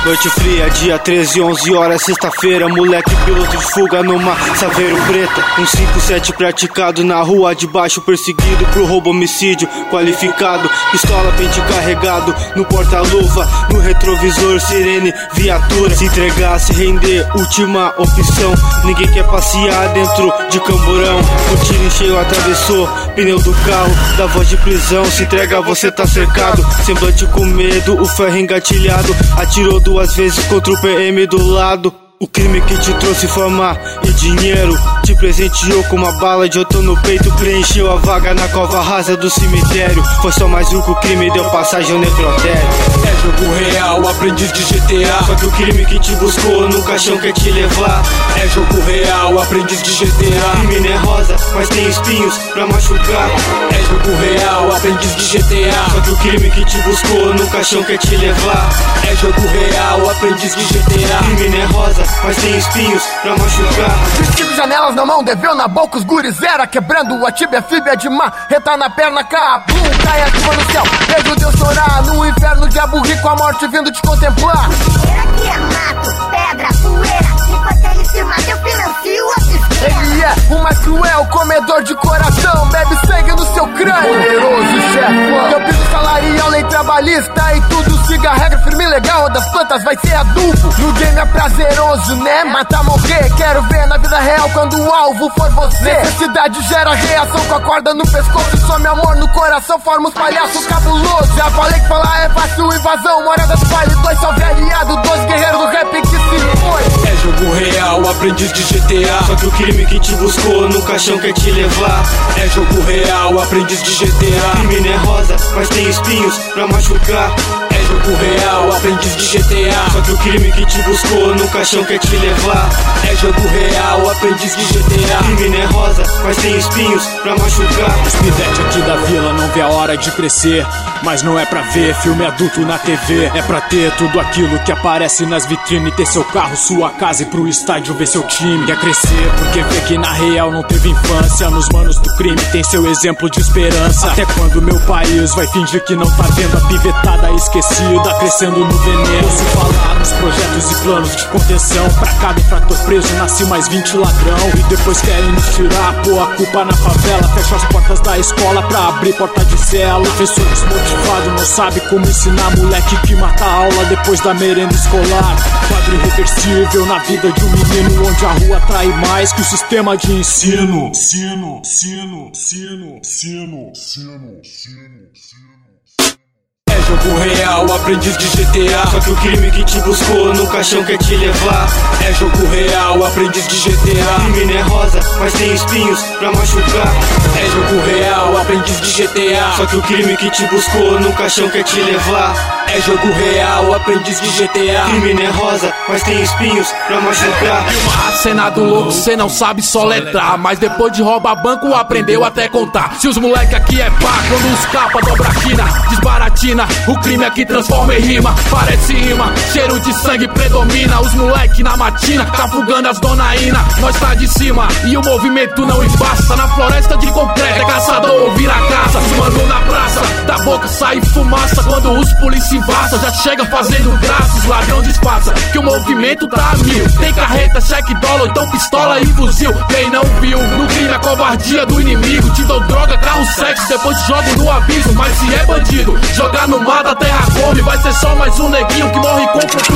Noite fria, dia 13, 11 horas, sexta-feira. Moleque piloto de fuga numa Saveiro preta. 157 praticado na rua de baixo, perseguido pro roubo homicídio qualificado. Pistola, pente carregado no porta-luva, no retrovisor, sirene, viatura. Se entregar, se render, última opção. Ninguém quer passear dentro de camburão. O tiro em cheio atravessou pneu do carro, da voz de prisão. Se entrega, você tá cercado. Semblante com medo, o ferro engatilhado. Atirou 2 vezes contra o PM do lado. O crime que te trouxe fama e dinheiro te presenteou com uma bala de outro no peito. Preencheu a vaga na cova rasa do cemitério. Foi só mais um que o crime deu passagem ao necrotério. É jogo real, aprendiz de GTA. Só que o crime que te buscou no caixão quer te levar. É jogo real, aprendiz de GTA. Crime não é rosa, mas tem espinhos pra machucar. É jogo real, aprendiz de GTA. Só que o crime que te buscou no caixão quer te levar. É jogo real, aprendiz de GTA. Crime não é rosa, mas tem espinhos pra machucar. Vestido, janelas na mão, deveu na boca, os guris era quebrando a tíbia, fíbia de marreta na perna, cabum, cai a chuva no céu, vejo Deus chorar no inferno, diabo rico, a morte vindo te contemplar. Aqui é mato, pedra, poeira, enquanto ele se mata eu financio a sistema. Ele é uma cruel comedor de coração, bebe sangue no seu crânio. Poderoso chefão, eu piso salarial, lei trabalhista e tudo siga a regra firme e legal, das plantas vai ser adubo. No game é prazeroso, né? Matar, morrer, quero ver na vida real quando o alvo for você. Necessidade gera reação com a corda no pescoço, some amor no coração, forma os palhaços cabulosos. Já falei que falar é fácil, invasão, hora das falhas, 2 salve aliado, 12 guerreiros do rap que se foi. É jogo real, aprendiz de GTA. Só que o crime que te buscou no caixão quer te levar. É jogo real, aprendiz de GTA. Crime não é rosa, mas tem espinhos pra machucar. É jogo real, aprendiz de GTA. Só que o crime que te buscou no caixão quer te levar. É jogo real, aprendiz de GTA. Crime não é rosa, mas tem espinhos pra machucar. Os pivete aqui da vila não vê a hora de crescer, mas não é pra ver filme adulto na TV. É pra ter tudo aquilo que aparece nas vitrines, ter seu carro, sua casa e pro estádio ver seu time. Quer crescer porque vê que na real não teve infância. Nos manos do crime tem seu exemplo de esperança. Até quando meu país vai fingir que não tá vendo a pivetada esquecida crescendo no veneno. Se falar nos projetos e planos de contenção, pra cada infrator preso nasce mais 20 ladrão. E depois querem nos tirar, pôr a culpa na favela. Fecha as portas da escola pra abrir porta de cela. Professor desmotivado não sabe como ensinar moleque que mata a aula depois da merenda escolar. Quadro irreversível na vida de um menino, onde a rua atrai mais que o sistema de ensino. É jogo real, aprendiz de GTA. Só que o crime que te buscou no caixão quer te levar. É jogo real, aprendiz de GTA. Crime não é rosa, mas tem espinhos pra machucar. É jogo real, aprendiz de GTA. Só que o crime que te buscou no caixão quer te levar. É jogo real, aprendiz de GTA. Crime não é rosa, mas tem espinhos pra machucar. A cena do louco, cê não sabe soletrar, mas depois de roubar banco aprendeu até contar. Se os moleque aqui é pá, quando os capa dobra a quina, desbaratina, o crime aqui transforma em rima. Parece rima, cheiro de sangue predomina. Os moleque na matina, cafugando as donaína. Nós tá de cima e o movimento não embaça. Na floresta de concreto é caçador ou vira caça. Se mandou na praça, da boca sai fumaça. Quando os polícia invasa, já chega fazendo graça. Os ladrão disfarça, que o movimento tá a mil. Tem carreta, cheque dólar, então pistola e fuzil. Quem não viu, no crime a covardia do inimigo. Te dou droga, carro, sexo, depois te jogo no abismo. Mas se é bandido, jogar no mar da terra come. Vai ser só mais um neguinho que morre com